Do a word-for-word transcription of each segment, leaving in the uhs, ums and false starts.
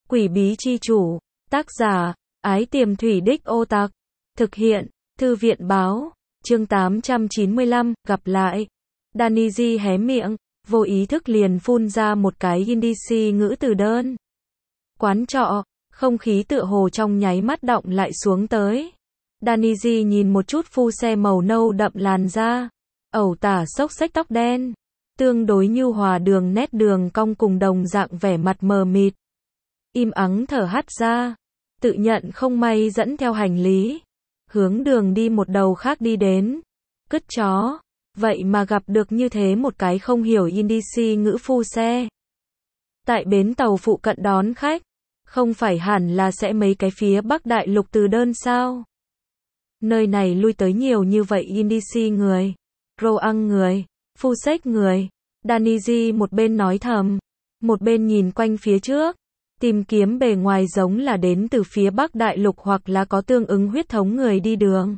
Quỷ bí chi chủ. Tác giả, Ái Tiềm Thủy Đích Ô Tặc. Thực hiện, Thư viện báo. Chương tám trăm chín mươi lăm, gặp lại. Danny hé miệng, vô ý thức liền phun ra một cái Hindi ngữ từ đơn. Quán trọ, không khí tựa hồ trong nháy mắt động lại xuống tới. Danny nhìn một chút phu xe màu nâu đậm làn da, ẩu tả xốc xếch tóc đen, tương đối nhu hòa đường nét đường cong cùng đồng dạng vẻ mặt mờ mịt. Im ắng thở hắt ra, tự nhận không may dẫn theo hành lý, hướng đường đi một đầu khác đi đến. Cứt chó, vậy mà gặp được như thế một cái không hiểu Hindi ngữ phu xe. Tại bến tàu phụ cận đón khách, không phải hẳn là sẽ mấy cái phía Bắc Đại Lục từ đơn sao? Nơi này lui tới nhiều như vậy Hindi người, Roang người, phu xếch người. Danny một bên nói thầm, một bên nhìn quanh phía trước, tìm kiếm bề ngoài giống là đến từ phía Bắc Đại Lục hoặc là có tương ứng huyết thống người đi đường.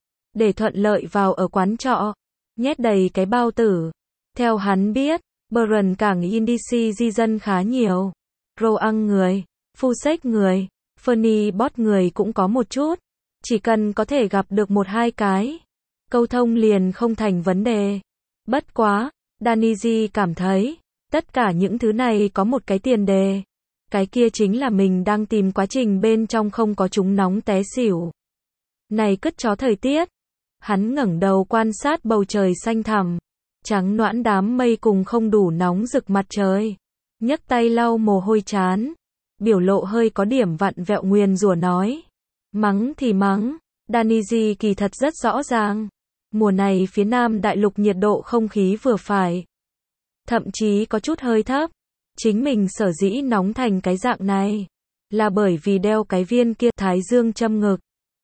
Để thuận lợi vào ở quán trọ, nhét đầy cái bao tử. Theo hắn biết, Buran cảng Hindi di dân khá nhiều. Roang người, phu xếch người, Funny bot người cũng có một chút. Chỉ cần có thể gặp được một hai cái, câu thông liền không thành vấn đề. Bất quá, Danny cảm thấy, tất cả những thứ này có một cái tiền đề. Cái kia chính là mình đang tìm quá trình bên trong không có chúng nóng té xỉu. Này cứt chó thời tiết. Hắn ngẩng đầu quan sát bầu trời xanh thẳm, trắng noãn đám mây cùng không đủ nóng rực mặt trời. Nhấc tay lau mồ hôi trán, biểu lộ hơi có điểm vặn vẹo nguyền rủa nói. Mắng thì mắng, Danny kỳ thật rất rõ ràng. Mùa này phía Nam Đại Lục nhiệt độ không khí vừa phải, thậm chí có chút hơi thấp. Chính mình sở dĩ nóng thành cái dạng này, là bởi vì đeo cái viên kia thái dương châm ngực.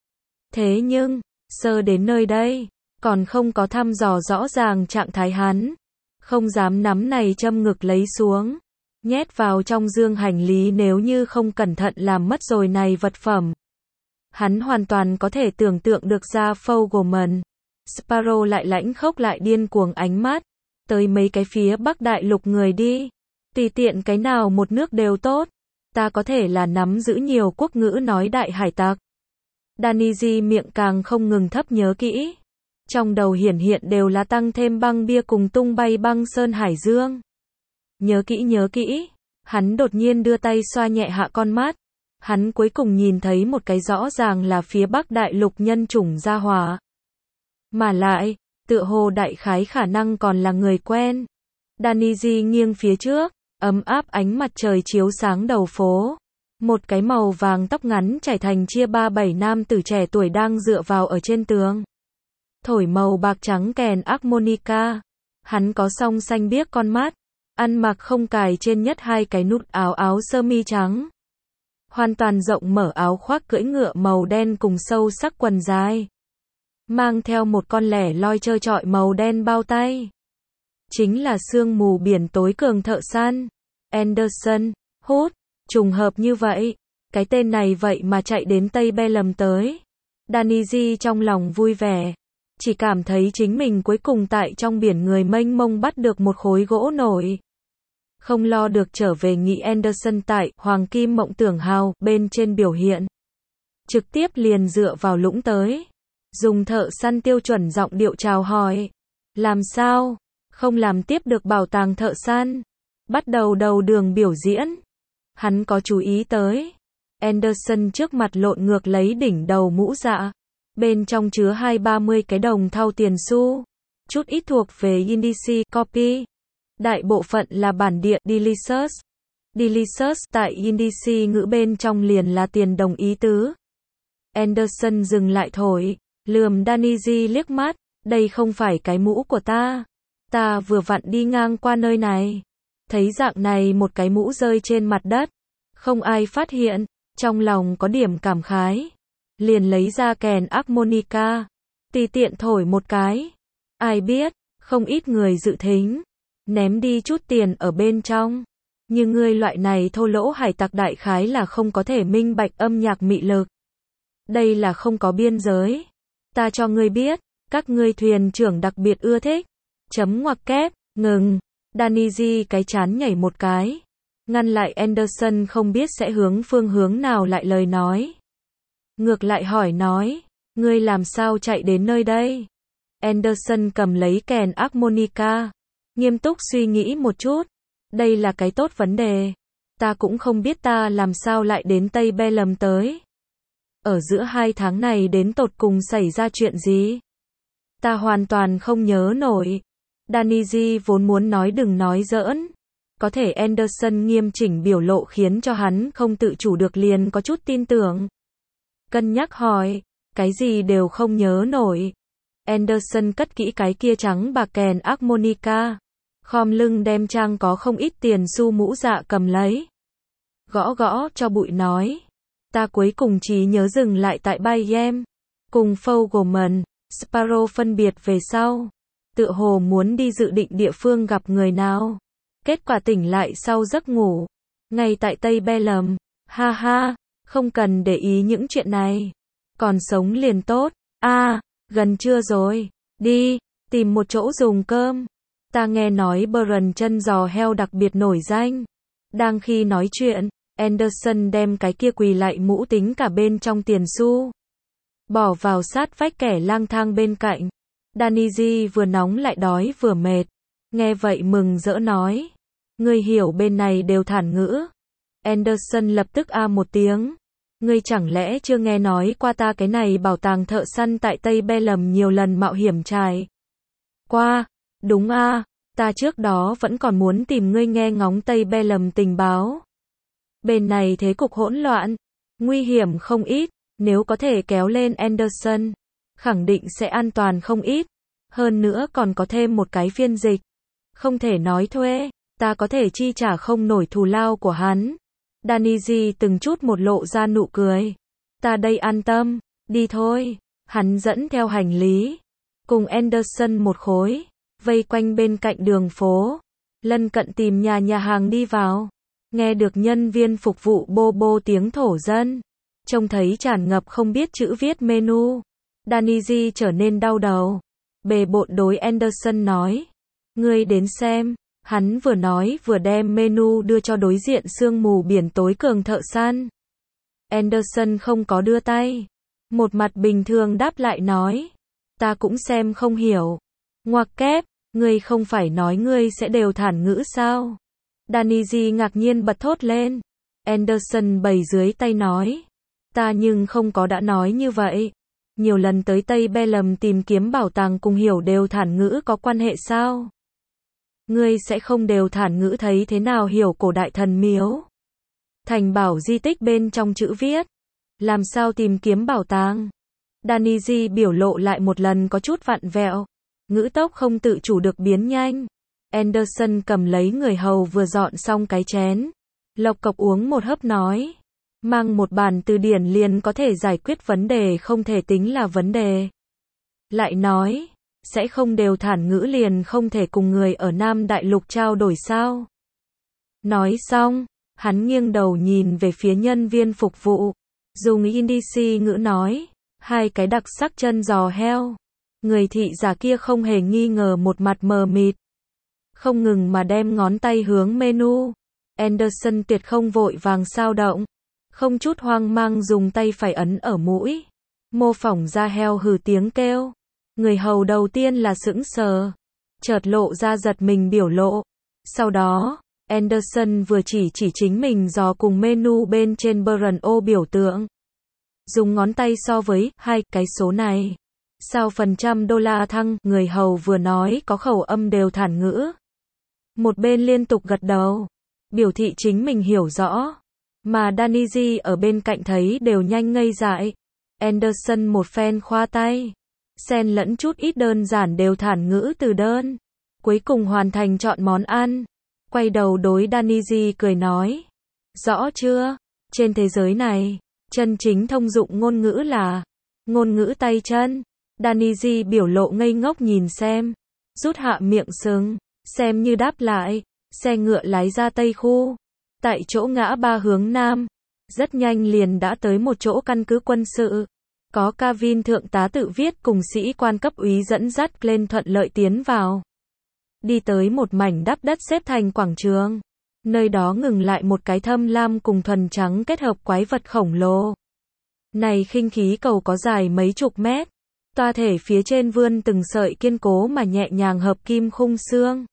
Thế nhưng, sơ đến nơi đây, còn không có thăm dò rõ ràng trạng thái hắn. Không dám nắm này châm ngực lấy xuống, nhét vào trong dương hành lý nếu như không cẩn thận làm mất rồi này vật phẩm. Hắn hoàn toàn có thể tưởng tượng được ra Fogelman, Sparrow lại lãnh khốc lại điên cuồng ánh mắt, tới mấy cái phía Bắc Đại Lục người đi. Tùy tiện cái nào một nước đều tốt. Ta có thể là nắm giữ nhiều quốc ngữ nói đại hải tặc. Danny miệng càng không ngừng thấp nhớ kỹ. Trong đầu hiển hiện đều là tăng thêm băng bia cùng tung bay băng sơn hải dương. Nhớ kỹ nhớ kỹ. Hắn đột nhiên đưa tay xoa nhẹ hạ con mắt. Hắn cuối cùng nhìn thấy một cái rõ ràng là phía Bắc Đại Lục nhân chủng gia hỏa. Mà lại, tựa hồ đại khái khả năng còn là người quen. Danny nghiêng phía trước, ấm áp ánh mặt trời chiếu sáng đầu phố. Một cái màu vàng tóc ngắn trải thành chia ba bảy nam tử trẻ tuổi đang dựa vào ở trên tường. Thổi màu bạc trắng kèn harmonica. Hắn có song xanh biếc con mắt, ăn mặc không cài trên nhất hai cái nút áo áo sơ mi trắng. Hoàn toàn rộng mở áo khoác cưỡi ngựa màu đen cùng sâu sắc quần dài. Mang theo một con lẻ loi trơ trọi màu đen bao tay. Chính là sương mù biển tối cường thợ săn. Anderson, hút, trùng hợp như vậy. Cái tên này vậy mà chạy đến Tây Belem tới. Danny trong lòng vui vẻ. Chỉ cảm thấy chính mình cuối cùng tại trong biển người mênh mông bắt được một khối gỗ nổi. Không lo được trở về nghĩ Anderson tại Hoàng Kim Mộng Tưởng Hào bên trên biểu hiện. Trực tiếp liền dựa vào lũng tới. Dùng thợ săn tiêu chuẩn giọng điệu chào hỏi. Làm sao? Không làm tiếp được bảo tàng thợ săn. Bắt đầu đầu đường biểu diễn. Hắn có chú ý tới. Anderson trước mặt lộn ngược lấy đỉnh đầu mũ dạ. Bên trong chứa hai ba mươi cái đồng thau tiền xu. Chút ít thuộc về Hindi copy. Đại bộ phận là bản địa Delicious. Delicious tại Hindi ngữ bên trong liền là tiền đồng ý tứ. Anderson dừng lại thổi. Lườm Danny liếc mắt. Đây không phải cái mũ của ta. Ta vừa vặn đi ngang qua nơi này. Thấy dạng này một cái mũ rơi trên mặt đất. Không ai phát hiện. Trong lòng có điểm cảm khái. Liền lấy ra kèn harmonica. Tùy tiện thổi một cái. Ai biết, không ít người dự thính. Ném đi chút tiền ở bên trong. Nhưng ngươi loại này thô lỗ hải tặc đại khái là không có thể minh bạch âm nhạc mị lực. Đây là không có biên giới. Ta cho ngươi biết, các ngươi thuyền trưởng đặc biệt ưa thích. Chấm ngoặc kép, ngừng. Danny cái chán nhảy một cái. Ngăn lại Anderson không biết sẽ hướng phương hướng nào lại lời nói. Ngược lại hỏi nói, ngươi làm sao chạy đến nơi đây? Anderson cầm lấy kèn harmonica, nghiêm túc suy nghĩ một chút. Đây là cái tốt vấn đề. Ta cũng không biết ta làm sao lại đến Tây Bellum tới. Ở giữa hai tháng này đến tột cùng xảy ra chuyện gì? Ta hoàn toàn không nhớ nổi. Danny vốn muốn nói đừng nói giỡn. Có thể Anderson nghiêm chỉnh biểu lộ khiến cho hắn không tự chủ được liền có chút tin tưởng. Cân nhắc hỏi, cái gì đều không nhớ nổi. Anderson cất kỹ cái kia trắng bạc kèn harmonica, khom lưng đem trang có không ít tiền xu mũ dạ cầm lấy. Gõ gõ cho bụi nói, ta cuối cùng chỉ nhớ dừng lại tại Bayem, cùng Fogelman, Sparrow phân biệt về sau. Tựa hồ muốn đi dự định địa phương gặp người nào. Kết quả tỉnh lại sau giấc ngủ. Ngay tại Tây Bellum. Ha ha, không cần để ý những chuyện này. Còn sống liền tốt. A, à, gần trưa rồi. Đi, tìm một chỗ dùng cơm. Ta nghe nói Brian chân giò heo đặc biệt nổi danh. Đang khi nói chuyện, Anderson đem cái kia quỳ lại mũ tính cả bên trong tiền xu. Bỏ vào sát vách kẻ lang thang bên cạnh. Danny vừa nóng lại đói vừa mệt. Nghe vậy mừng rỡ nói. Ngươi hiểu bên này đều thản ngữ. Anderson lập tức a một tiếng. Ngươi chẳng lẽ chưa nghe nói qua ta cái này bảo tàng thợ săn tại Tây Bellum nhiều lần mạo hiểm trải qua? Đúng a, ta trước đó vẫn còn muốn tìm ngươi nghe ngóng Tây Bellum tình báo. Bên này thế cục hỗn loạn, nguy hiểm không ít, nếu có thể kéo lên Anderson, khẳng định sẽ an toàn không ít. Hơn nữa còn có thêm một cái phiên dịch. Không thể nói thuê, ta có thể chi trả không nổi thù lao của hắn. Danny từng chút một lộ ra nụ cười. Ta đây an tâm, đi thôi. Hắn dẫn theo hành lý, cùng Anderson một khối, vây quanh bên cạnh đường phố, lân cận tìm nhà nhà hàng đi vào. Nghe được nhân viên phục vụ bô bô tiếng thổ dân, trông thấy tràn ngập không biết chữ viết menu. Danny trở nên đau đầu. Bề bộn đối Anderson nói. Ngươi đến xem. Hắn vừa nói vừa đem menu đưa cho đối diện sương mù biển tối cường thợ săn. Anderson không có đưa tay. Một mặt bình thường đáp lại nói. Ta cũng xem không hiểu. Ngoặc kép, ngươi không phải nói ngươi sẽ đều thản ngữ sao? Danny ngạc nhiên bật thốt lên. Anderson bày dưới tay nói. Ta nhưng không có đã nói như vậy. Nhiều lần tới Tây Bellum tìm kiếm bảo tàng cùng hiểu đều thản ngữ có quan hệ sao? Ngươi sẽ không đều thản ngữ thấy thế nào hiểu cổ đại thần miếu? Thành bảo di tích bên trong chữ viết. Làm sao tìm kiếm bảo tàng? Danny biểu lộ lại một lần có chút vặn vẹo. Ngữ tốc không tự chủ được biến nhanh. Anderson cầm lấy người hầu vừa dọn xong cái chén. Lộc cộc uống một hớp nói. Mang một bản từ điển liền có thể giải quyết vấn đề không thể tính là vấn đề. Lại nói, sẽ không đều thản ngữ liền không thể cùng người ở Nam Đại Lục trao đổi sao? Nói xong, hắn nghiêng đầu nhìn về phía nhân viên phục vụ, dùng Indici ngữ nói, hai cái đặc sắc chân giò heo. Người thị giả kia không hề nghi ngờ một mặt mờ mịt, không ngừng mà đem ngón tay hướng menu. Anderson tuyệt không vội vàng sao động, không chút hoang mang dùng tay phải ấn ở mũi, mô phỏng ra heo hừ tiếng kêu. Người hầu đầu tiên là sững sờ, chợt lộ ra giật mình biểu lộ. Sau đó, Anderson vừa chỉ chỉ chính mình dò cùng menu bên trên Brian ô biểu tượng. Dùng ngón tay so với hai cái số này. Sao phần trăm đô la thăng, người hầu vừa nói có khẩu âm đều thản ngữ. Một bên liên tục gật đầu, biểu thị chính mình hiểu rõ. Mà Danny ở bên cạnh thấy đều nhanh ngây dại. Anderson một phen khoa tay, xen lẫn chút ít đơn giản đều thản ngữ từ đơn. Cuối cùng hoàn thành chọn món ăn. Quay đầu đối Danny cười nói. Rõ chưa? Trên thế giới này, chân chính thông dụng ngôn ngữ là ngôn ngữ tay chân. Danny biểu lộ ngây ngốc nhìn xem, rút hạ miệng sừng, xem như đáp lại. Xe ngựa lái ra Tây khu, tại chỗ ngã ba hướng Nam. Rất nhanh liền đã tới một chỗ căn cứ quân sự. Có Kavin thượng tá tự viết cùng sĩ quan cấp úy dẫn dắt lên thuận lợi tiến vào. Đi tới một mảnh đắp đất xếp thành quảng trường. Nơi đó ngừng lại một cái thâm lam cùng thuần trắng kết hợp quái vật khổng lồ. Này khinh khí cầu có dài mấy chục mét. Toa thể phía trên vươn từng sợi kiên cố mà nhẹ nhàng hợp kim khung xương.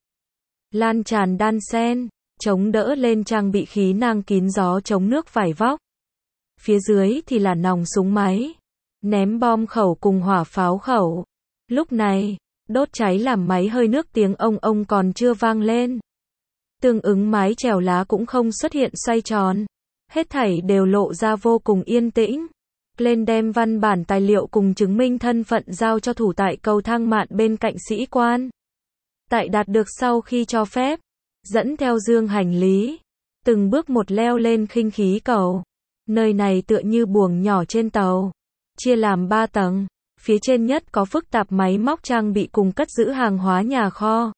Lan tràn đan sen, chống đỡ lên trang bị khí nang kín gió chống nước vải vóc. Phía dưới thì là nòng súng máy, ném bom khẩu cùng hỏa pháo khẩu. Lúc này, đốt cháy làm máy hơi nước tiếng ông ông còn chưa vang lên. Tương ứng mái chèo lá cũng không xuất hiện xoay tròn. Hết thảy đều lộ ra vô cùng yên tĩnh. Lên đem văn bản tài liệu cùng chứng minh thân phận giao cho thủ tại cầu thang mạn bên cạnh sĩ quan. Tại đạt được sau khi cho phép, dẫn theo dương hành lý, từng bước một leo lên khinh khí cầu. Nơi này tựa như buồng nhỏ trên tàu, chia làm ba tầng, phía trên nhất có phức tạp máy móc trang bị cùng cất giữ hàng hóa nhà kho.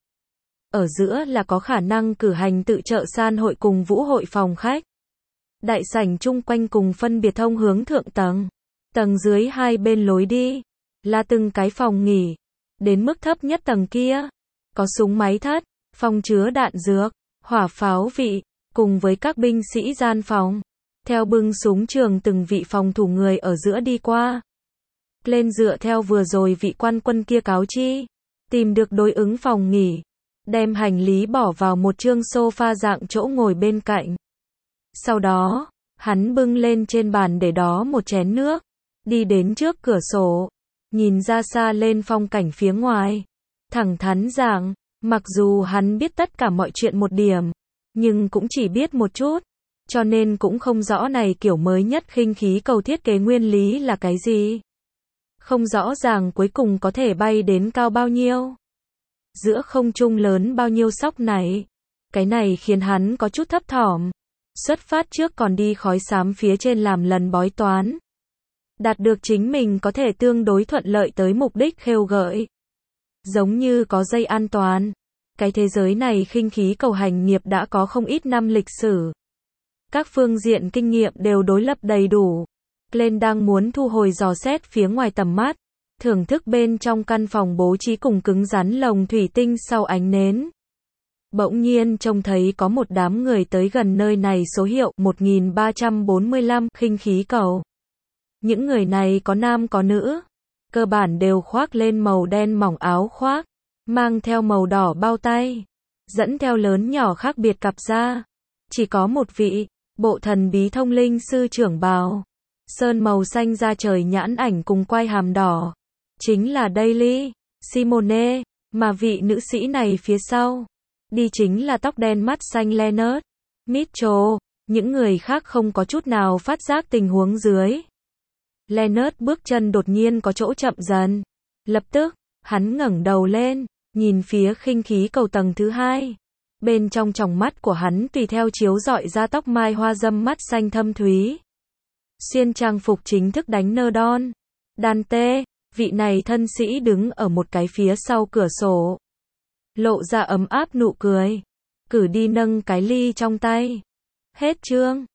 Ở giữa là có khả năng cử hành tự trợ san hội cùng vũ hội phòng khách. Đại sảnh chung quanh cùng phân biệt thông hướng thượng tầng. Tầng dưới hai bên lối đi là từng cái phòng nghỉ. Đến mức thấp nhất tầng kia, có súng máy thất, phòng chứa đạn dược, hỏa pháo vị, cùng với các binh sĩ gian phòng. Theo bưng súng trường từng vị phòng thủ người ở giữa đi qua. Lên dựa theo vừa rồi vị quan quân kia cáo chi, tìm được đối ứng phòng nghỉ, đem hành lý bỏ vào một chương sofa dạng chỗ ngồi bên cạnh. Sau đó, hắn bưng lên trên bàn để đó một chén nước, đi đến trước cửa sổ, nhìn ra xa lên phong cảnh phía ngoài. Thẳng thắn rằng, mặc dù hắn biết tất cả mọi chuyện một điểm, nhưng cũng chỉ biết một chút, cho nên cũng không rõ này kiểu mới nhất khinh khí cầu thiết kế nguyên lý là cái gì. Không rõ ràng cuối cùng có thể bay đến cao bao nhiêu. Giữa không trung lớn bao nhiêu sóc này. Cái này khiến hắn có chút thấp thỏm. Xuất phát trước còn đi khói xám phía trên làm lần bói toán. Đạt được chính mình có thể tương đối thuận lợi tới mục đích khêu gợi. Giống như có dây an toàn. Cái thế giới này khinh khí cầu hành nghiệp đã có không ít năm lịch sử. Các phương diện kinh nghiệm đều đối lập đầy đủ. Glenn đang muốn thu hồi dò xét phía ngoài tầm mắt, thưởng thức bên trong căn phòng bố trí cùng cứng rắn lồng thủy tinh sau ánh nến. Bỗng nhiên trông thấy có một đám người tới gần nơi này số hiệu một nghìn ba trăm bốn mươi lăm khinh khí cầu. Những người này có nam có nữ, cơ bản đều khoác lên màu đen mỏng áo khoác, mang theo màu đỏ bao tay, dẫn theo lớn nhỏ khác biệt cặp da. Chỉ có một vị, bộ thần bí thông linh sư trưởng bào, sơn màu xanh da trời nhãn ảnh cùng quai hàm đỏ. Chính là Daily, Simone, mà vị nữ sĩ này phía sau. Đi chính là tóc đen mắt xanh Leonard, Mitchell. Những người khác không có chút nào phát giác tình huống dưới. Leonard bước chân đột nhiên có chỗ chậm dần. Lập tức, hắn ngẩng đầu lên, nhìn phía khinh khí cầu tầng thứ hai. Bên trong tròng mắt của hắn tùy theo chiếu rọi ra tóc mai hoa dâm mắt xanh thâm thúy. Xuyên trang phục chính thức đánh nơ đon. Dante, vị này thân sĩ đứng ở một cái phía sau cửa sổ. Lộ ra ấm áp nụ cười. Cử đi nâng cái ly trong tay. Hết chương.